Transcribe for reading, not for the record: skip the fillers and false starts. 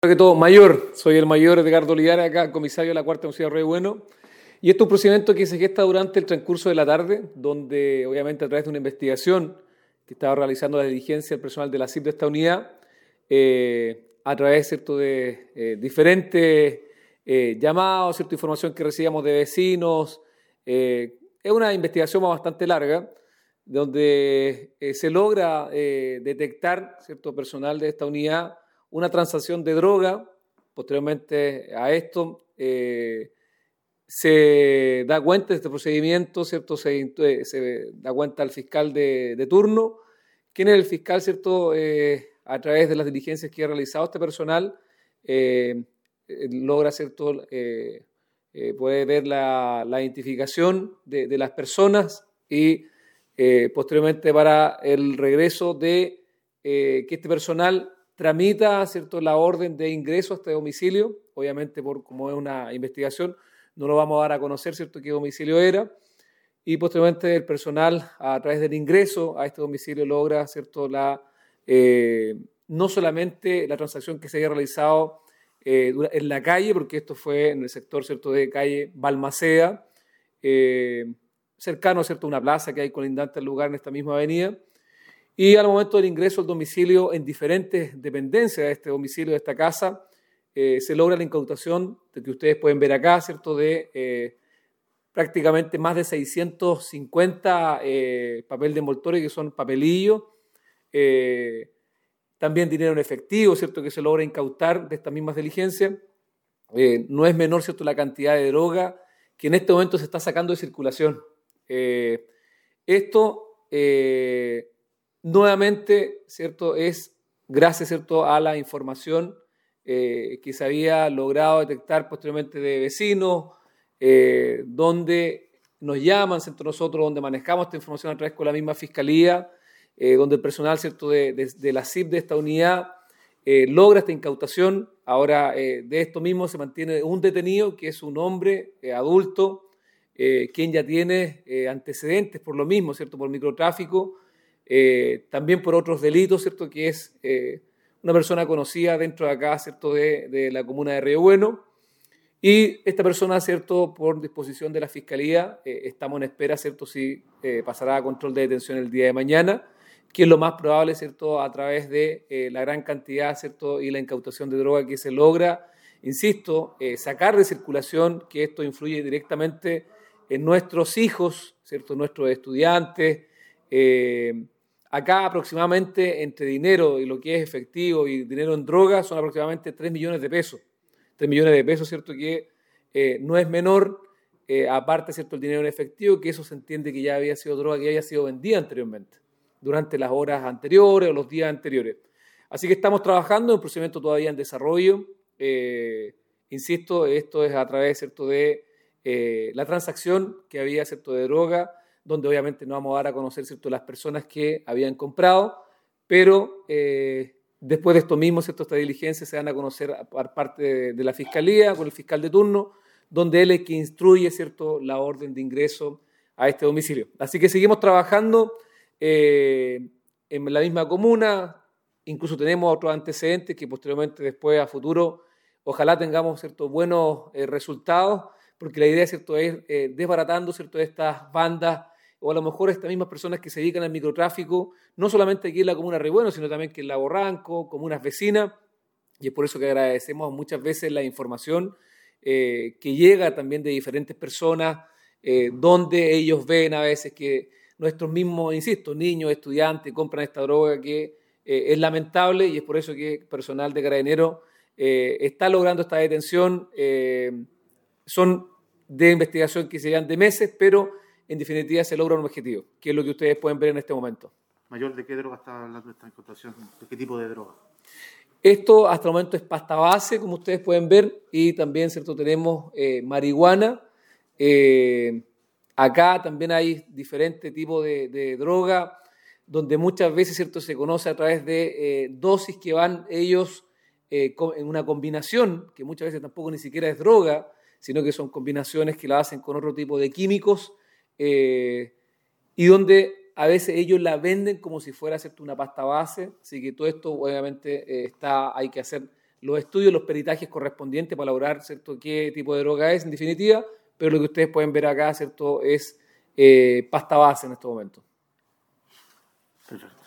Que todo, mayor, soy el mayor Edgardo Olivares, acá comisario de la Cuarta Unidad Río Bueno. Y este es un procedimiento que se gesta durante el transcurso de la tarde, donde obviamente a través de una investigación que estaba realizando la diligencia del personal de la CIP de esta unidad, a través ¿cierto? de diferentes llamados, ¿cierto? Información que recibíamos de vecinos. Es una investigación bastante larga, donde se logra detectar ¿cierto? Personal de esta unidad una transacción de droga. Posteriormente a esto se da cuenta de este procedimiento, ¿cierto? Se da cuenta al fiscal de turno, quien es el fiscal, ¿cierto? A través de las diligencias que ha realizado este personal, logra, ¿cierto? Puede ver la identificación de las personas y posteriormente para el regreso de que este personal tramita, ¿cierto? La orden de ingreso a este domicilio. Obviamente, como es una investigación, no lo vamos a dar a conocer, ¿cierto?, qué domicilio era. Y posteriormente el personal, a través del ingreso a este domicilio, logra, ¿cierto?, no solamente la transacción que se haya realizado en la calle, porque esto fue en el sector, ¿cierto?, de calle Balmaceda, cercano, ¿cierto?, a una plaza que hay colindante al lugar en esta misma avenida. Y al momento del ingreso al domicilio en diferentes dependencias de este domicilio, de esta casa, se logra la incautación de que ustedes pueden ver acá, ¿cierto?, de prácticamente más de 650 papel de envoltorio, que son papelillos, también dinero en efectivo, ¿cierto?, que se logra incautar de estas mismas diligencias. No es menor, ¿cierto?, la cantidad de droga que en este momento se está sacando de circulación. Esto nuevamente, ¿cierto?, es gracias, ¿cierto?, a la información que se había logrado detectar posteriormente de vecinos, donde nos llaman, ¿cierto?, nosotros, donde manejamos esta información a través con la misma fiscalía, donde el personal, ¿cierto?, de la CIP de esta unidad logra esta incautación. Ahora, de esto mismo se mantiene un detenido, que es un hombre adulto, quien ya tiene antecedentes por lo mismo, ¿cierto?, por microtráfico, también por otros delitos, ¿cierto?, que es una persona conocida dentro de acá, ¿cierto?, de la comuna de Río Bueno. Y esta persona, ¿cierto?, por disposición de la Fiscalía, estamos en espera, ¿cierto?, si pasará a control de detención el día de mañana, que es lo más probable, ¿cierto?, a través de la gran cantidad, ¿cierto?, y la incautación de droga que se logra, insisto, sacar de circulación, que esto influye directamente en nuestros hijos, ¿cierto?, nuestros estudiantes. Acá aproximadamente entre dinero y lo que es efectivo y dinero en droga son aproximadamente 3 millones de pesos. 3 millones de pesos, ¿cierto?, que no es menor, aparte, ¿cierto?, el dinero en efectivo, que eso se entiende que ya había sido droga que había sido vendida anteriormente, durante las horas anteriores o los días anteriores. Así que estamos trabajando en un procedimiento todavía en desarrollo. Insisto, esto es a través, ¿cierto?, de la transacción que había, ¿cierto?, de droga, donde obviamente no vamos a dar a conocer, ¿cierto?, las personas que habían comprado, pero después de esto mismo, ¿cierto?, esta diligencia se dan a conocer por parte de la Fiscalía, con el fiscal de turno, donde él es quien instruye, ¿cierto?, la orden de ingreso a este domicilio. Así que seguimos trabajando en la misma comuna, incluso tenemos otros antecedentes que posteriormente, después, a futuro, ojalá tengamos, ¿cierto?, buenos resultados, porque la idea, ¿cierto?, es desbaratando, ¿cierto?, estas bandas o a lo mejor estas mismas personas que se dedican al microtráfico, no solamente aquí en la comuna de Río Bueno, sino también que en Lago Ranco, comunas vecinas, y es por eso que agradecemos muchas veces la información que llega también de diferentes personas, donde ellos ven a veces que nuestros mismos, insisto, niños, estudiantes, compran esta droga que es lamentable, y es por eso que el personal de Carabineros está logrando esta detención. Son de investigación que se llevan de meses, pero en definitiva se logra un objetivo, que es lo que ustedes pueden ver en este momento. Mayor, ¿de qué droga está hablando esta incautación? ¿De qué tipo de droga? Esto hasta el momento es pasta base, como ustedes pueden ver, y también, ¿cierto?, tenemos marihuana. Acá también hay diferentes tipos de droga, donde muchas veces, ¿cierto?, se conoce a través de dosis que van ellos en una combinación, que muchas veces tampoco ni siquiera es droga, sino que son combinaciones que la hacen con otro tipo de químicos, y donde a veces ellos la venden como si fuera, ¿cierto?, una pasta base. Así que todo esto obviamente hay que hacer los estudios, los peritajes correspondientes para elaborar, ¿cierto?, qué tipo de droga es, en definitiva, pero lo que ustedes pueden ver acá, ¿cierto?, es pasta base en este momento. Perfecto.